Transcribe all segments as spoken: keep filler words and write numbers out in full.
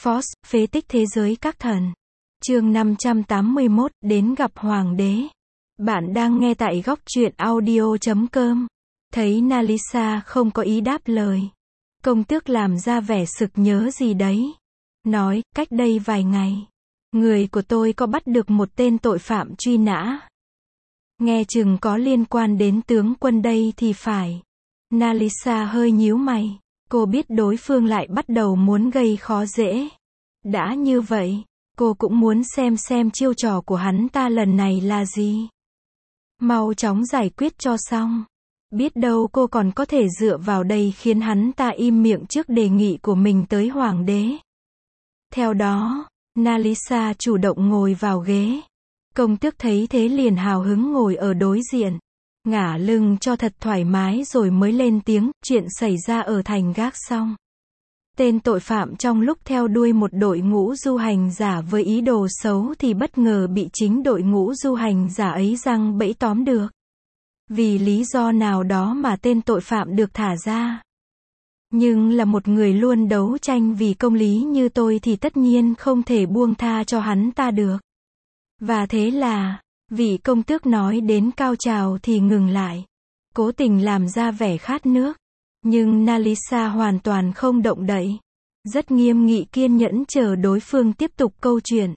Force, phế tích thế giới các thần. Chương năm trăm tám mươi mốt, đến gặp Hoàng đế. Bạn đang nghe tại góc truyện audio chấm com. Thấy Nalisa không có ý đáp lời. Công tước làm ra vẻ sực nhớ gì đấy. Nói, cách đây vài ngày, người của tôi có bắt được một tên tội phạm truy nã. Nghe chừng có liên quan đến tướng quân đây thì phải. Nalisa hơi nhíu mày. Cô biết đối phương lại bắt đầu muốn gây khó dễ. Đã như vậy, cô cũng muốn xem xem chiêu trò của hắn ta lần này là gì. Mau chóng giải quyết cho xong. Biết đâu cô còn có thể dựa vào đây khiến hắn ta im miệng trước đề nghị của mình tới hoàng đế. Theo đó, Nalisa chủ động ngồi vào ghế. Công tước thấy thế liền hào hứng ngồi ở đối diện. Ngả lưng cho thật thoải mái rồi mới lên tiếng, chuyện xảy ra ở thành gác xong. Tên tội phạm trong lúc theo đuôi một đội ngũ du hành giả với ý đồ xấu thì bất ngờ bị chính đội ngũ du hành giả ấy giăng bẫy tóm được. Vì lý do nào đó mà tên tội phạm được thả ra. Nhưng là một người luôn đấu tranh vì công lý như tôi thì tất nhiên không thể buông tha cho hắn ta được. Và thế là, vị công tước nói đến cao trào thì ngừng lại. Cố tình làm ra vẻ khát nước. Nhưng Nalisa hoàn toàn không động đậy. Rất nghiêm nghị kiên nhẫn chờ đối phương tiếp tục câu chuyện.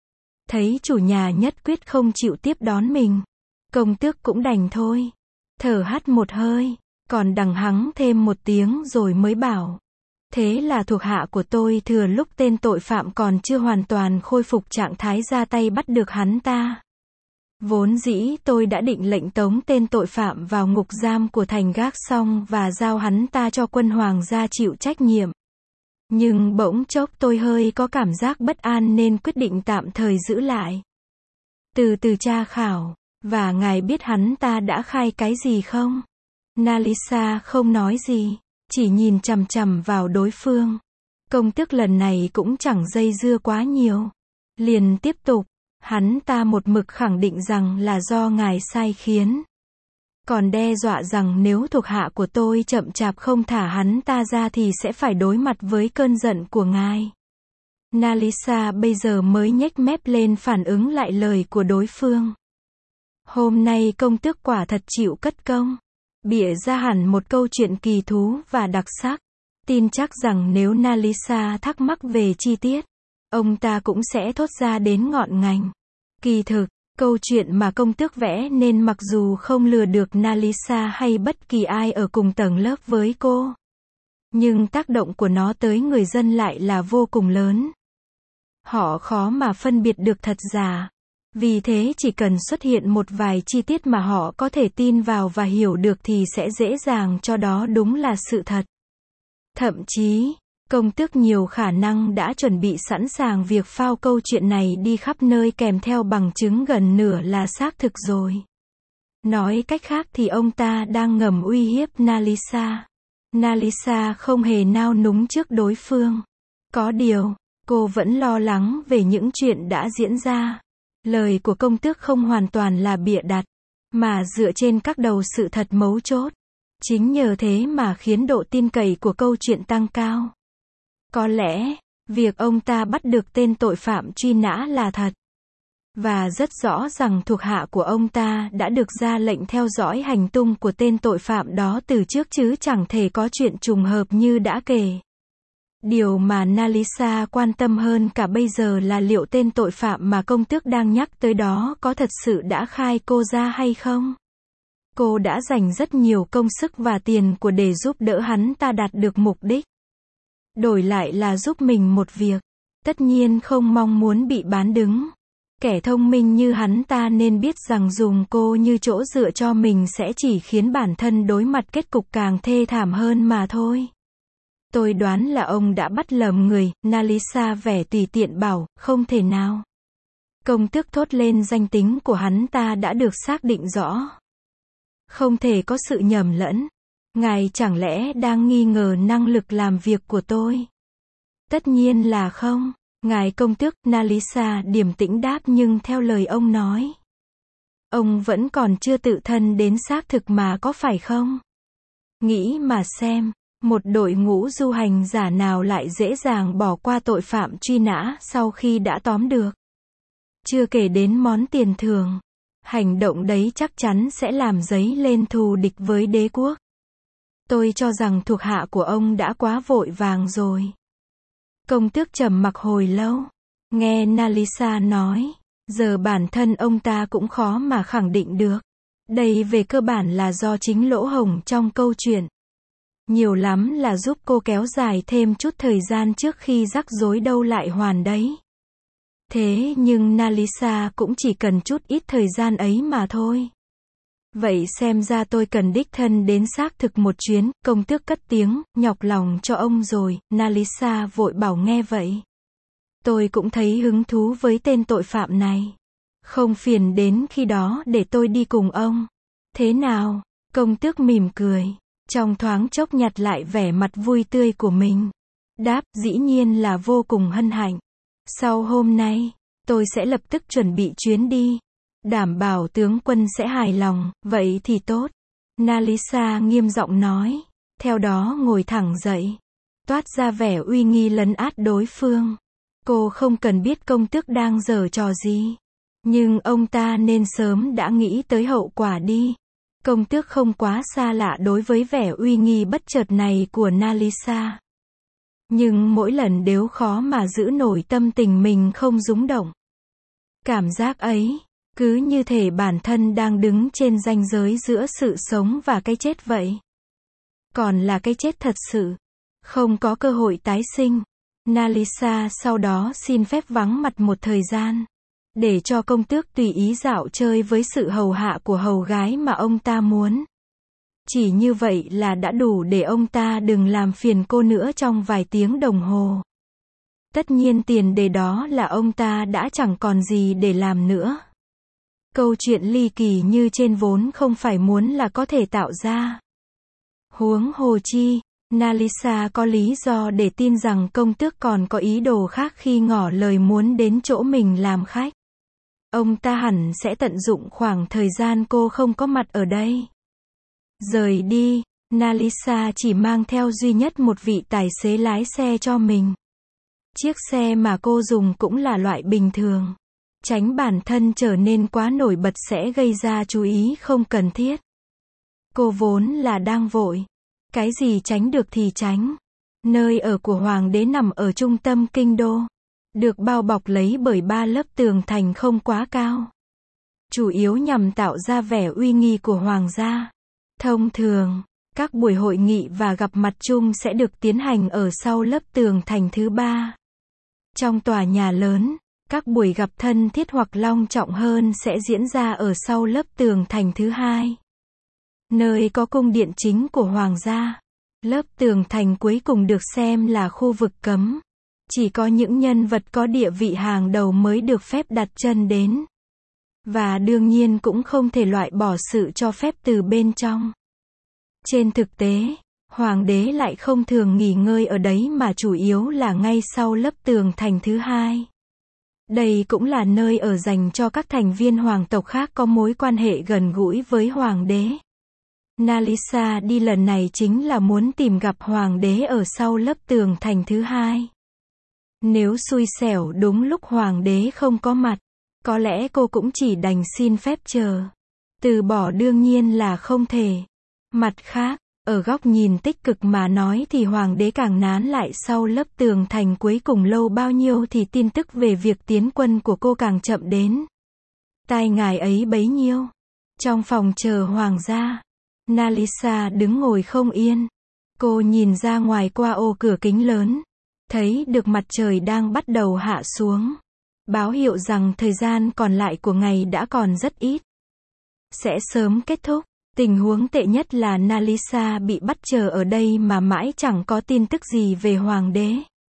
Thấy chủ nhà nhất quyết không chịu tiếp đón mình. Công tước cũng đành thôi. Thở hắt một hơi. Còn đằng hắng thêm một tiếng rồi mới bảo. Thế là thuộc hạ của tôi thừa lúc tên tội phạm còn chưa hoàn toàn khôi phục trạng thái ra tay bắt được hắn ta. Vốn dĩ tôi đã định lệnh tống tên tội phạm vào ngục giam của thành gác xong và giao hắn ta cho quân hoàng gia chịu trách nhiệm. Nhưng bỗng chốc tôi hơi có cảm giác bất an nên quyết định tạm thời giữ lại. Từ từ tra khảo, và ngài biết hắn ta đã khai cái gì không? Nalisa không nói gì, chỉ nhìn chằm chằm vào đối phương. Công tước lần này cũng chẳng dây dưa quá nhiều. Liền tiếp tục. Hắn ta một mực khẳng định rằng là do ngài sai khiến. Còn đe dọa rằng nếu thuộc hạ của tôi chậm chạp không thả hắn ta ra thì sẽ phải đối mặt với cơn giận của ngài. Nalisa bây giờ mới nhếch mép lên phản ứng lại lời của đối phương. Hôm nay công tước quả thật chịu cất công. Bịa ra hẳn một câu chuyện kỳ thú và đặc sắc. Tin chắc rằng nếu Nalisa thắc mắc về chi tiết, ông ta cũng sẽ thốt ra đến ngọn ngành. Kỳ thực, câu chuyện mà công tước vẽ nên mặc dù không lừa được Nalisa hay bất kỳ ai ở cùng tầng lớp với cô. Nhưng tác động của nó tới người dân lại là vô cùng lớn. Họ khó mà phân biệt được thật giả. Vì thế chỉ cần xuất hiện một vài chi tiết mà họ có thể tin vào và hiểu được thì sẽ dễ dàng cho đó đúng là sự thật. Thậm chí, công tước nhiều khả năng đã chuẩn bị sẵn sàng việc phao câu chuyện này đi khắp nơi kèm theo bằng chứng gần nửa là xác thực rồi. Nói cách khác thì ông ta đang ngầm uy hiếp Nalisa. Nalisa không hề nao núng trước đối phương. Có điều, cô vẫn lo lắng về những chuyện đã diễn ra. Lời của công tước không hoàn toàn là bịa đặt, mà dựa trên các đầu sự thật mấu chốt. Chính nhờ thế mà khiến độ tin cậy của câu chuyện tăng cao. Có lẽ, việc ông ta bắt được tên tội phạm truy nã là thật. Và rất rõ rằng thuộc hạ của ông ta đã được ra lệnh theo dõi hành tung của tên tội phạm đó từ trước chứ chẳng thể có chuyện trùng hợp như đã kể. Điều mà Nalisa quan tâm hơn cả bây giờ là liệu tên tội phạm mà công tước đang nhắc tới đó có thật sự đã khai cô ra hay không? Cô đã dành rất nhiều công sức và tiền của để giúp đỡ hắn ta đạt được mục đích. Đổi lại là giúp mình một việc. Tất nhiên không mong muốn bị bán đứng. Kẻ thông minh như hắn ta nên biết rằng dùng cô như chỗ dựa cho mình sẽ chỉ khiến bản thân đối mặt kết cục càng thê thảm hơn mà thôi. Tôi đoán là ông đã bắt lầm người, Nalisa vẻ tùy tiện bảo, không thể nào. Công tước thốt lên danh tính của hắn ta đã được xác định rõ. Không thể có sự nhầm lẫn. Ngài chẳng lẽ đang nghi ngờ năng lực làm việc của tôi? Tất nhiên là không. Ngài công tước, Nalisa điềm tĩnh đáp nhưng theo lời ông nói. Ông vẫn còn chưa tự thân đến xác thực mà có phải không? Nghĩ mà xem, Một đội ngũ du hành giả nào lại dễ dàng bỏ qua tội phạm truy nã sau khi đã tóm được. Chưa kể đến món tiền thưởng. Hành động đấy chắc chắn sẽ làm dấy lên thù địch với đế quốc. Tôi cho rằng thuộc hạ của ông đã quá vội vàng rồi. Công tước trầm mặc hồi lâu. Nghe Nalisa nói, giờ bản thân ông ta cũng khó mà khẳng định được. Đây về cơ bản là do chính lỗ hổng trong câu chuyện. Nhiều lắm là giúp cô kéo dài thêm chút thời gian trước khi rắc rối đâu lại hoàn đấy. Thế nhưng Nalisa cũng chỉ cần chút ít thời gian ấy mà thôi. Vậy xem ra tôi cần đích thân đến xác thực một chuyến, công tước cất tiếng, nhọc lòng cho ông rồi, Nalisa vội bảo nghe vậy. Tôi cũng thấy hứng thú với tên tội phạm này. Không phiền đến khi đó để tôi đi cùng ông. Thế nào? Công tước mỉm cười. Trong thoáng chốc nhặt lại vẻ mặt vui tươi của mình. Đáp, dĩ nhiên là vô cùng hân hạnh. Sau hôm nay, tôi sẽ lập tức chuẩn bị chuyến đi. Đảm bảo tướng quân sẽ hài lòng, vậy thì tốt. Nalisa nghiêm giọng nói. Theo đó ngồi thẳng dậy. Toát ra vẻ uy nghi lấn át đối phương. Cô không cần biết công tước đang giở trò gì. Nhưng ông ta nên sớm đã nghĩ tới hậu quả đi. Công tước không quá xa lạ đối với vẻ uy nghi bất chợt này của Nalisa. Nhưng mỗi lần đều khó mà giữ nổi tâm tình mình không rúng động. Cảm giác ấy, cứ như thể bản thân đang đứng trên ranh giới giữa sự sống và cái chết vậy. Còn là cái chết thật sự. Không có cơ hội tái sinh. Nalisa sau đó xin phép vắng mặt một thời gian. Để cho công tước tùy ý dạo chơi với sự hầu hạ của hầu gái mà ông ta muốn. Chỉ như vậy là đã đủ để ông ta đừng làm phiền cô nữa trong vài tiếng đồng hồ. Tất nhiên tiền đề đó là ông ta đã chẳng còn gì để làm nữa. Câu chuyện ly kỳ như trên vốn không phải muốn là có thể tạo ra. Huống hồ chi, Nalisa có lý do để tin rằng công tước còn có ý đồ khác khi ngỏ lời muốn đến chỗ mình làm khách. Ông ta hẳn sẽ tận dụng khoảng thời gian cô không có mặt ở đây. Rời đi, Nalisa chỉ mang theo duy nhất một vị tài xế lái xe cho mình. Chiếc xe mà cô dùng cũng là loại bình thường. Tránh bản thân trở nên quá nổi bật sẽ gây ra chú ý không cần thiết. Cô vốn là đang vội. Cái gì tránh được thì tránh. Nơi ở của hoàng đế nằm ở trung tâm kinh đô. Được bao bọc lấy bởi ba lớp tường thành không quá cao. Chủ yếu nhằm tạo ra vẻ uy nghi của hoàng gia. Thông thường, các buổi hội nghị và gặp mặt chung sẽ được tiến hành ở sau lớp tường thành thứ ba. Trong tòa nhà lớn, các buổi gặp thân thiết hoặc long trọng hơn sẽ diễn ra ở sau lớp tường thành thứ hai. Nơi có cung điện chính của hoàng gia. Lớp tường thành cuối cùng được xem là khu vực cấm. Chỉ có những nhân vật có địa vị hàng đầu mới được phép đặt chân đến. Và đương nhiên cũng không thể loại bỏ sự cho phép từ bên trong. Trên thực tế, hoàng đế lại không thường nghỉ ngơi ở đấy mà chủ yếu là ngay sau lớp tường thành thứ hai. Đây cũng là nơi ở dành cho các thành viên hoàng tộc khác có mối quan hệ gần gũi với hoàng đế. Nalisa đi lần này chính là muốn tìm gặp hoàng đế ở sau lớp tường thành thứ hai. Nếu xui xẻo đúng lúc hoàng đế không có mặt, có lẽ cô cũng chỉ đành xin phép chờ. Từ bỏ đương nhiên là không thể. Mặt khác, ở góc nhìn tích cực mà nói thì hoàng đế càng nán lại sau lớp tường thành cuối cùng lâu bao nhiêu thì tin tức về việc tiến quân của cô càng chậm đến. Tai ngài ấy bấy nhiêu. Trong phòng chờ hoàng gia, Nalisa đứng ngồi không yên. Cô nhìn ra ngoài qua ô cửa kính lớn. Thấy được mặt trời đang bắt đầu hạ xuống. Báo hiệu rằng thời gian còn lại của ngày đã còn rất ít. Sẽ sớm kết thúc. Tình huống tệ nhất là Nalisa bị bắt chờ ở đây mà mãi chẳng có tin tức gì về hoàng đế.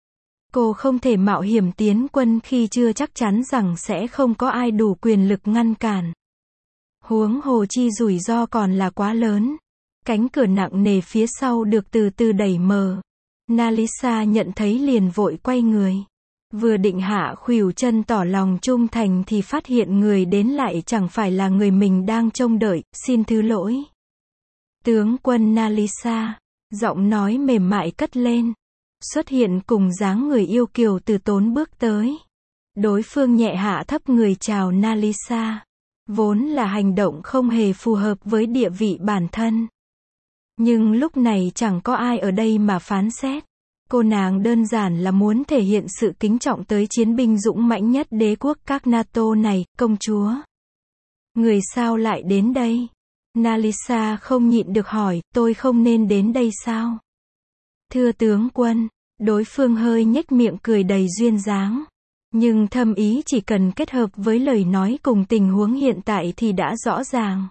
Cô không thể mạo hiểm tiến quân khi chưa chắc chắn rằng sẽ không có ai đủ quyền lực ngăn cản. Huống hồ chi rủi ro còn là quá lớn. Cánh cửa nặng nề phía sau được từ từ đẩy mở. Nalisa nhận thấy liền vội quay người. Vừa định hạ khuỷu chân tỏ lòng trung thành thì phát hiện người đến lại chẳng phải là người mình đang trông đợi, xin thứ lỗi. Tướng quân Nalisa, Giọng nói mềm mại cất lên. Xuất hiện cùng dáng người yêu kiều từ tốn bước tới. Đối phương nhẹ hạ thấp người chào Nalisa. Vốn là hành động không hề phù hợp với địa vị bản thân. Nhưng lúc này chẳng có ai ở đây mà phán xét. Cô nàng đơn giản là muốn thể hiện sự kính trọng tới chiến binh dũng mãnh nhất đế quốc các NATO này, công chúa. Người sao lại đến đây? Nalisa không nhịn được hỏi, tôi không nên đến đây sao? Thưa tướng quân, đối phương hơi nhếch miệng cười đầy duyên dáng. Nhưng thâm ý chỉ cần kết hợp với lời nói cùng tình huống hiện tại thì đã rõ ràng.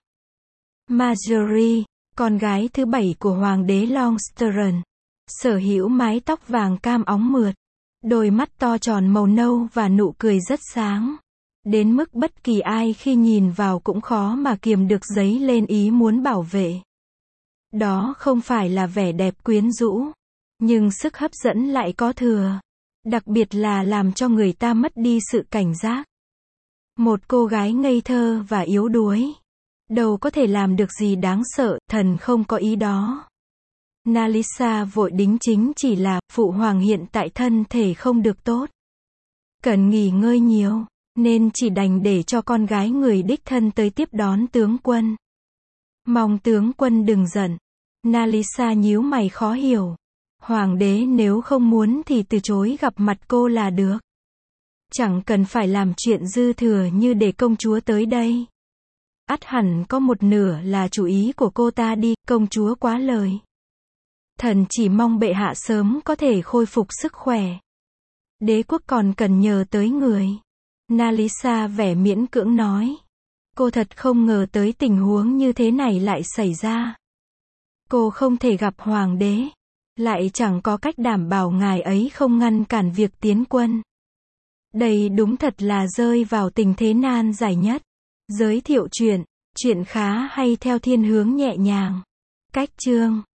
Marjorie, con gái thứ bảy của Hoàng đế Longstern, sở hữu mái tóc vàng cam óng mượt, đôi mắt to tròn màu nâu và nụ cười rất sáng. Đến mức bất kỳ ai khi nhìn vào cũng khó mà kiềm được dấy lên ý muốn bảo vệ. Đó không phải là vẻ đẹp quyến rũ, nhưng sức hấp dẫn lại có thừa. Đặc biệt là làm cho người ta mất đi sự cảnh giác. Một cô gái ngây thơ và yếu đuối. Đâu có thể làm được gì đáng sợ, thần không có ý đó. Nalisa vội đính chính chỉ là, phụ hoàng hiện tại thân thể không được tốt. Cần nghỉ ngơi nhiều, nên chỉ đành để cho con gái người đích thân tới tiếp đón tướng quân. Mong tướng quân đừng giận. Nalisa nhíu mày khó hiểu. Hoàng đế nếu không muốn thì từ chối gặp mặt cô là được. Chẳng cần phải làm chuyện dư thừa như để công chúa tới đây. Ắt hẳn có một nửa là chủ ý của cô ta đi, công chúa quá lời. Thần chỉ mong bệ hạ sớm có thể khôi phục sức khỏe. Đế quốc còn cần nhờ tới người. Nalisa vẻ miễn cưỡng nói. Cô thật không ngờ tới tình huống như thế này lại xảy ra. Cô không thể gặp hoàng đế. Lại chẳng có cách đảm bảo ngài ấy không ngăn cản việc tiến quân. Đây đúng thật là rơi vào tình thế nan giải nhất. Giới thiệu chuyện, chuyện khá hay theo thiên hướng nhẹ nhàng. Cách chương